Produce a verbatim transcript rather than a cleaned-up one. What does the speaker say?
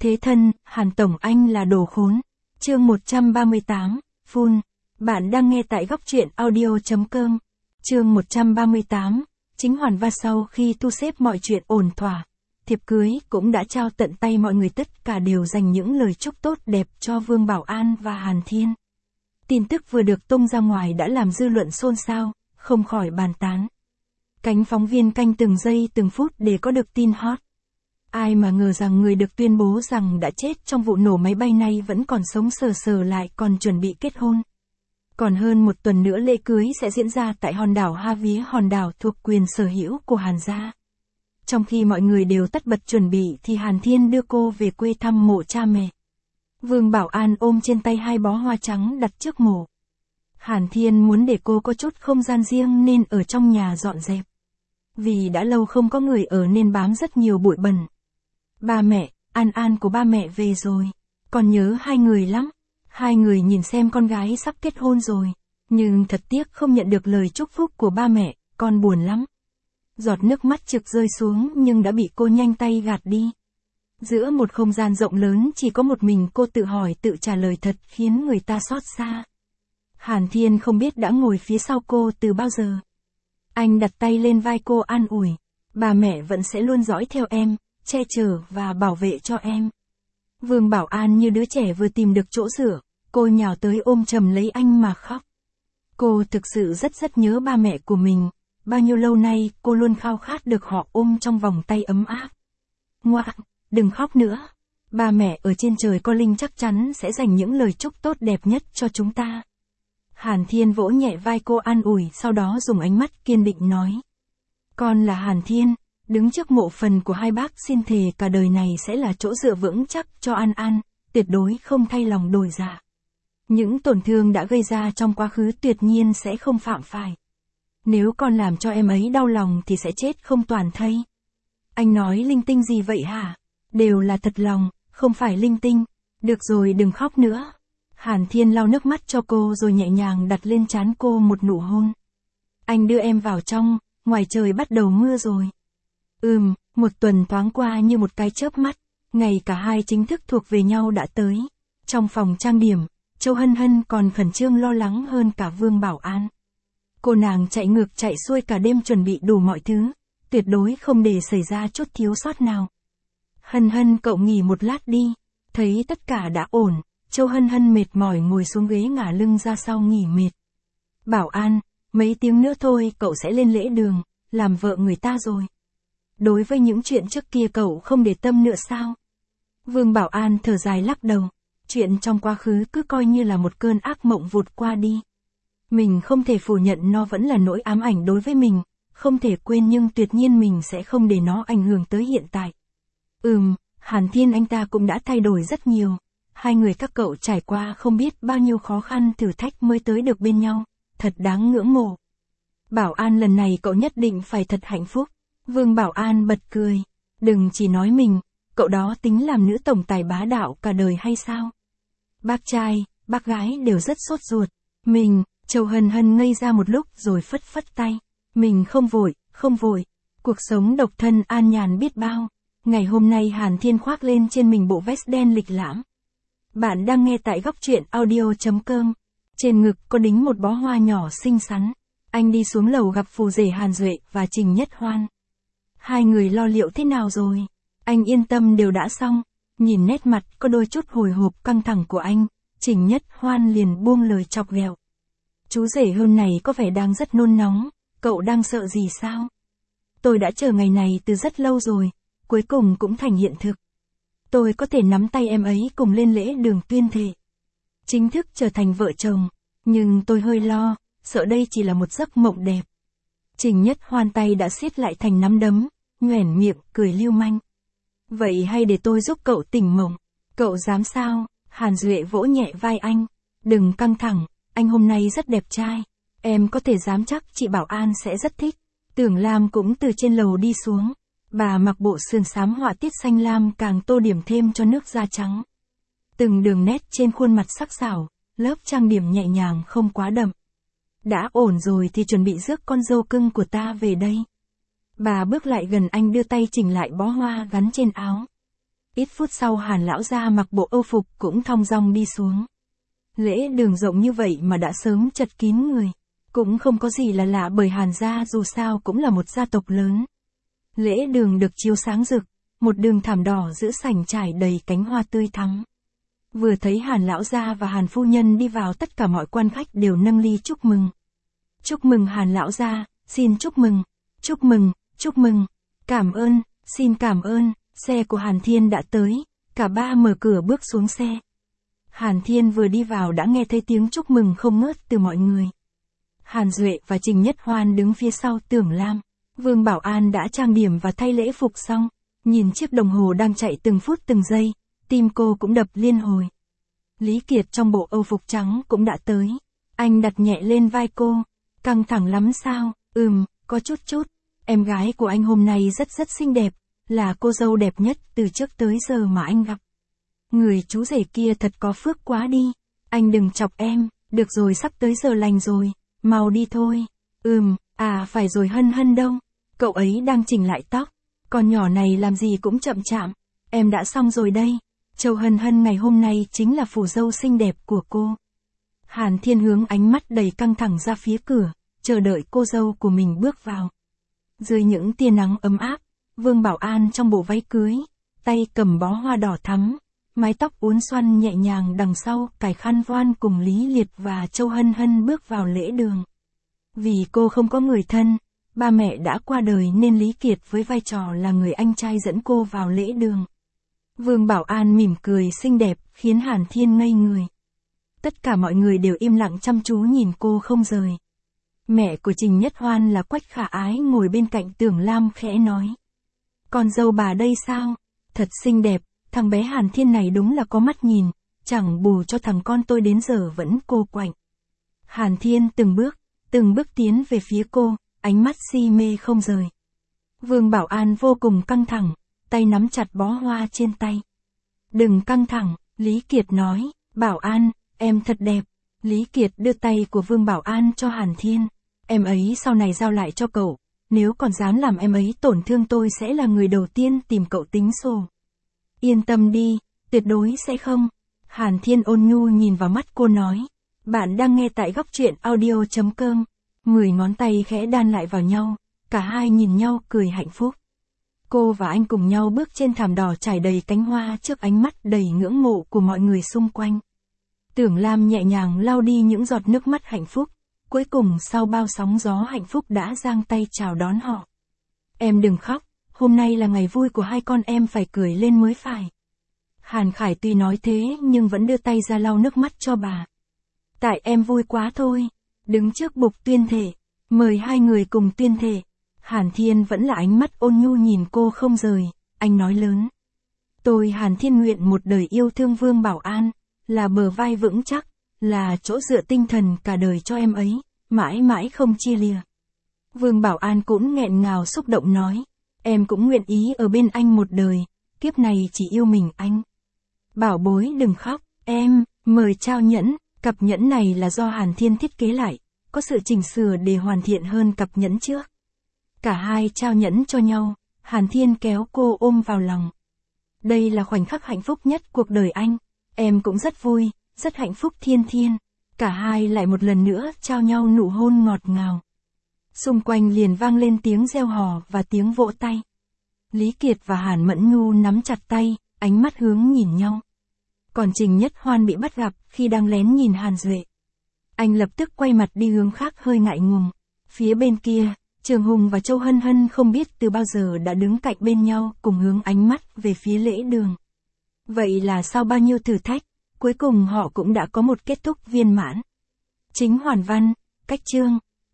Thế thân, Hàn Tổng anh là đồ khốn. Chương một trăm ba mươi tám, Full. Bạn đang nghe tại góc truyện audio.com. Chương một trăm ba mươi tám, chính Hoàn Va sau khi thu xếp mọi chuyện ổn thỏa. Thiệp cưới cũng đã trao tận tay mọi người, tất cả đều dành những lời chúc tốt đẹp cho Vương Bảo An và Hàn Thiên. Tin tức vừa được tung ra ngoài đã làm dư luận xôn xao, không khỏi bàn tán. Cánh phóng viên canh từng giây từng phút để có được tin hot. Ai mà ngờ rằng người được tuyên bố rằng đã chết trong vụ nổ máy bay này vẫn còn sống sờ sờ lại còn chuẩn bị kết hôn. Còn hơn một tuần nữa lễ cưới sẽ diễn ra tại hòn đảo Ha Vía, hòn đảo thuộc quyền sở hữu của Hàn gia. Trong khi mọi người đều tất bật chuẩn bị thì Hàn Thiên đưa cô về quê thăm mộ cha mẹ. Vương Bảo An ôm trên tay hai bó hoa trắng đặt trước mộ. Hàn Thiên muốn để cô có chút không gian riêng nên ở trong nhà dọn dẹp. Vì đã lâu không có người ở nên bám rất nhiều bụi bẩn. Ba mẹ, An An của ba mẹ về rồi. Con nhớ hai người lắm. Hai người nhìn xem con gái sắp kết hôn rồi. Nhưng thật tiếc không nhận được lời chúc phúc của ba mẹ, con buồn lắm. Giọt nước mắt trực rơi xuống nhưng đã bị cô nhanh tay gạt đi. Giữa một không gian rộng lớn chỉ có một mình cô tự hỏi tự trả lời thật khiến người ta xót xa. Hàn Thiên không biết đã ngồi phía sau cô từ bao giờ. Anh đặt tay lên vai cô an ủi. Ba mẹ vẫn sẽ luôn dõi theo em, che chở và bảo vệ cho em. Vương Bảo An như đứa trẻ vừa tìm được chỗ dựa, cô nhào tới ôm chầm lấy anh mà khóc. Cô thực sự rất rất nhớ ba mẹ của mình. Bao nhiêu lâu nay cô luôn khao khát được họ ôm trong vòng tay ấm áp. Ngoan, đừng khóc nữa. Ba mẹ ở trên trời có linh chắc chắn sẽ dành những lời chúc tốt đẹp nhất cho chúng ta. Hàn Thiên vỗ nhẹ vai cô an ủi, sau đó dùng ánh mắt kiên định nói. Con là Hàn Thiên, đứng trước mộ phần của hai bác xin thề cả đời này sẽ là chỗ dựa vững chắc cho An An, tuyệt đối không thay lòng đổi dạ. Những tổn thương đã gây ra trong quá khứ tuyệt nhiên sẽ không phạm phải. Nếu con làm cho em ấy đau lòng thì sẽ chết không toàn thây. Anh nói linh tinh gì vậy hả? Đều là thật lòng, không phải linh tinh. Được rồi, đừng khóc nữa. Hàn Thiên lau nước mắt cho cô rồi nhẹ nhàng đặt lên trán cô một nụ hôn. Anh đưa em vào trong, ngoài trời bắt đầu mưa rồi. Ừm, một tuần thoáng qua như một cái chớp mắt, ngày cả hai chính thức thuộc về nhau đã tới. Trong phòng trang điểm, Châu Hân Hân còn khẩn trương lo lắng hơn cả Vương Bảo An. Cô nàng chạy ngược chạy xuôi cả đêm chuẩn bị đủ mọi thứ, tuyệt đối không để xảy ra chút thiếu sót nào. Hân Hân, cậu nghỉ một lát đi. Thấy tất cả đã ổn, Châu Hân Hân mệt mỏi ngồi xuống ghế ngả lưng ra sau nghỉ mệt. Bảo An, mấy tiếng nữa thôi cậu sẽ lên lễ đường, làm vợ người ta rồi. Đối với những chuyện trước kia cậu không để tâm nữa sao? Vương Bảo An thở dài lắc đầu. Chuyện trong quá khứ cứ coi như là một cơn ác mộng vụt qua đi. Mình không thể phủ nhận nó vẫn là nỗi ám ảnh đối với mình, không thể quên nhưng tuyệt nhiên mình sẽ không để nó ảnh hưởng tới hiện tại. Ừm, Hàn Thiên anh ta cũng đã thay đổi rất nhiều. Hai người các cậu trải qua không biết bao nhiêu khó khăn thử thách mới tới được bên nhau, thật đáng ngưỡng mộ. Bảo An, lần này cậu nhất định phải thật hạnh phúc. Vương Bảo An bật cười. Đừng chỉ nói mình, cậu đó tính làm nữ tổng tài bá đạo cả đời hay sao? Bác trai, bác gái đều rất sốt ruột. Mình, Châu Hân Hân ngây ra một lúc rồi phất phất tay. Mình không vội, không vội. Cuộc sống độc thân an nhàn biết bao. Ngày hôm nay Hàn Thiên khoác lên trên mình bộ vest đen lịch lãm. Bạn đang nghe tại góc truyện audio.com. Trên ngực có đính một bó hoa nhỏ xinh xắn. Anh đi xuống lầu gặp phù rể Hàn Duệ và Trình Nhất Hoan. Hai người lo liệu thế nào rồi? Anh yên tâm, đều đã xong. Nhìn nét mặt có đôi chút hồi hộp căng thẳng của anh, Trình Nhất Hoan liền buông lời chọc ghẹo. Chú rể hôm này có vẻ đang rất nôn nóng, cậu đang sợ gì sao? Tôi đã chờ ngày này từ rất lâu rồi, cuối cùng cũng thành hiện thực. Tôi có thể nắm tay em ấy cùng lên lễ đường tuyên thệ. Chính thức trở thành vợ chồng, nhưng tôi hơi lo, sợ đây chỉ là một giấc mộng đẹp. Trình Nhất Hoan tay đã siết lại thành nắm đấm, nhoẻn miệng, cười lưu manh. Vậy hay để tôi giúp cậu tỉnh mộng. Cậu dám sao? Hàn Duệ vỗ nhẹ vai anh. Đừng căng thẳng, anh hôm nay rất đẹp trai. Em có thể dám chắc chị Bảo An sẽ rất thích. Tưởng Lam cũng từ trên lầu đi xuống. Bà mặc bộ sườn xám họa tiết xanh lam càng tô điểm thêm cho nước da trắng. Từng đường nét trên khuôn mặt sắc sảo, lớp trang điểm nhẹ nhàng không quá đậm. Đã ổn rồi thì chuẩn bị rước con dâu cưng của ta về đây. Bà bước lại gần anh đưa tay chỉnh lại bó hoa gắn trên áo. Ít phút sau Hàn lão gia mặc bộ âu phục cũng thong dong đi xuống. Lễ đường rộng như vậy mà đã sớm chật kín người. Cũng không có gì là lạ bởi Hàn gia dù sao cũng là một gia tộc lớn. Lễ đường được chiếu sáng rực, một đường thảm đỏ giữa sảnh trải đầy cánh hoa tươi thắm. Vừa thấy Hàn lão gia và Hàn phu nhân đi vào, tất cả mọi quan khách đều nâng ly chúc mừng. Chúc mừng Hàn lão gia, xin chúc mừng, chúc mừng, chúc mừng, cảm ơn, xin cảm ơn. Xe của Hàn Thiên đã tới, cả ba mở cửa bước xuống xe. Hàn Thiên vừa đi vào đã nghe thấy tiếng chúc mừng không ngớt từ mọi người. Hàn Duệ và Trình Nhất Hoan đứng phía sau Tưởng Lam. Vương Bảo An đã trang điểm và thay lễ phục xong, nhìn chiếc đồng hồ đang chạy từng phút từng giây, tim cô cũng đập liên hồi. Lý Kiệt trong bộ âu phục trắng cũng đã tới. Anh đặt nhẹ lên vai cô. Căng thẳng lắm sao? Ừm, có chút chút. Em gái của anh hôm nay rất rất xinh đẹp, là cô dâu đẹp nhất từ trước tới giờ mà anh gặp. Người chú rể kia thật có phước quá đi. Anh đừng chọc em, được rồi, sắp tới giờ lành rồi, mau đi thôi. Ừm, à phải rồi, Hân Hân đâu? Cậu ấy đang chỉnh lại tóc. Con nhỏ này làm gì cũng chậm chạm. Em đã xong rồi đây. Châu Hân Hân ngày hôm nay chính là phù dâu xinh đẹp của cô. Hàn Thiên hướng ánh mắt đầy căng thẳng ra phía cửa, chờ đợi cô dâu của mình bước vào. Dưới những tia nắng ấm áp, Vương Bảo An trong bộ váy cưới, tay cầm bó hoa đỏ thắm, mái tóc uốn xoăn nhẹ nhàng đằng sau cài khăn voan cùng Lý Liệt và Châu Hân Hân bước vào lễ đường. Vì cô không có người thân, ba mẹ đã qua đời nên Lý Kiệt với vai trò là người anh trai dẫn cô vào lễ đường. Vương Bảo An mỉm cười xinh đẹp khiến Hàn Thiên ngây người. Tất cả mọi người đều im lặng chăm chú nhìn cô không rời. Mẹ của Trình Nhất Hoan là Quách Khả Ái ngồi bên cạnh Tưởng Lam khẽ nói. Con dâu bà đây sao? Thật xinh đẹp, thằng bé Hàn Thiên này đúng là có mắt nhìn, chẳng bù cho thằng con tôi đến giờ vẫn cô quạnh. Hàn Thiên từng bước, từng bước tiến về phía cô, ánh mắt si mê không rời. Vương Bảo An vô cùng căng thẳng, tay nắm chặt bó hoa trên tay. Đừng căng thẳng, Lý Kiệt nói. Bảo An, em thật đẹp. Lý Kiệt đưa tay của Vương Bảo An cho Hàn Thiên. Em ấy sau này giao lại cho cậu. Nếu còn dám làm em ấy tổn thương tôi sẽ là người đầu tiên tìm cậu tính sổ. Yên tâm đi, tuyệt đối sẽ không. Hàn Thiên ôn nhu nhìn vào mắt cô nói. Bạn đang nghe tại góc truyện audio chấm com. Mười ngón tay khẽ đan lại vào nhau. Cả hai nhìn nhau cười hạnh phúc. Cô và anh cùng nhau bước trên thảm đỏ trải đầy cánh hoa trước ánh mắt đầy ngưỡng mộ của mọi người xung quanh. Tưởng Lam nhẹ nhàng lau đi những giọt nước mắt hạnh phúc. Cuối cùng sau bao sóng gió hạnh phúc đã giang tay chào đón họ. Em đừng khóc, hôm nay là ngày vui của hai con, em phải cười lên mới phải. Hàn Khải tuy nói thế nhưng vẫn đưa tay ra lau nước mắt cho bà. Tại em vui quá thôi. Đứng trước bục tuyên thể, mời hai người cùng tuyên thể. Hàn Thiên vẫn là ánh mắt ôn nhu nhìn cô không rời, anh nói lớn. Tôi Hàn Thiên nguyện một đời yêu thương Vương Bảo An, là bờ vai vững chắc, là chỗ dựa tinh thần cả đời cho em ấy, mãi mãi không chia lìa. Vương Bảo An cũng nghẹn ngào xúc động nói, em cũng nguyện ý ở bên anh một đời, kiếp này chỉ yêu mình anh. Bảo bối đừng khóc, em, mời trao nhẫn, cặp nhẫn này là do Hàn Thiên thiết kế lại, có sự chỉnh sửa để hoàn thiện hơn cặp nhẫn trước. Cả hai trao nhẫn cho nhau, Hàn Thiên kéo cô ôm vào lòng. Đây là khoảnh khắc hạnh phúc nhất cuộc đời anh, em cũng rất vui, rất hạnh phúc Thiên Thiên. Cả hai lại một lần nữa trao nhau nụ hôn ngọt ngào. Xung quanh liền vang lên tiếng reo hò và tiếng vỗ tay. Lý Kiệt và Hàn Mẫn Nhu nắm chặt tay, ánh mắt hướng nhìn nhau. Còn Trình Nhất Hoan bị bắt gặp khi đang lén nhìn Hàn Duệ. Anh lập tức quay mặt đi hướng khác hơi ngại ngùng. Phía bên kia, Trường Hùng và Châu Hân Hân không biết từ bao giờ đã đứng cạnh bên nhau cùng hướng ánh mắt về phía lễ đường. Vậy là sau bao nhiêu thử thách, cuối cùng họ cũng đã có một kết thúc viên mãn. Chính Hoàn Văn, Cách Chương.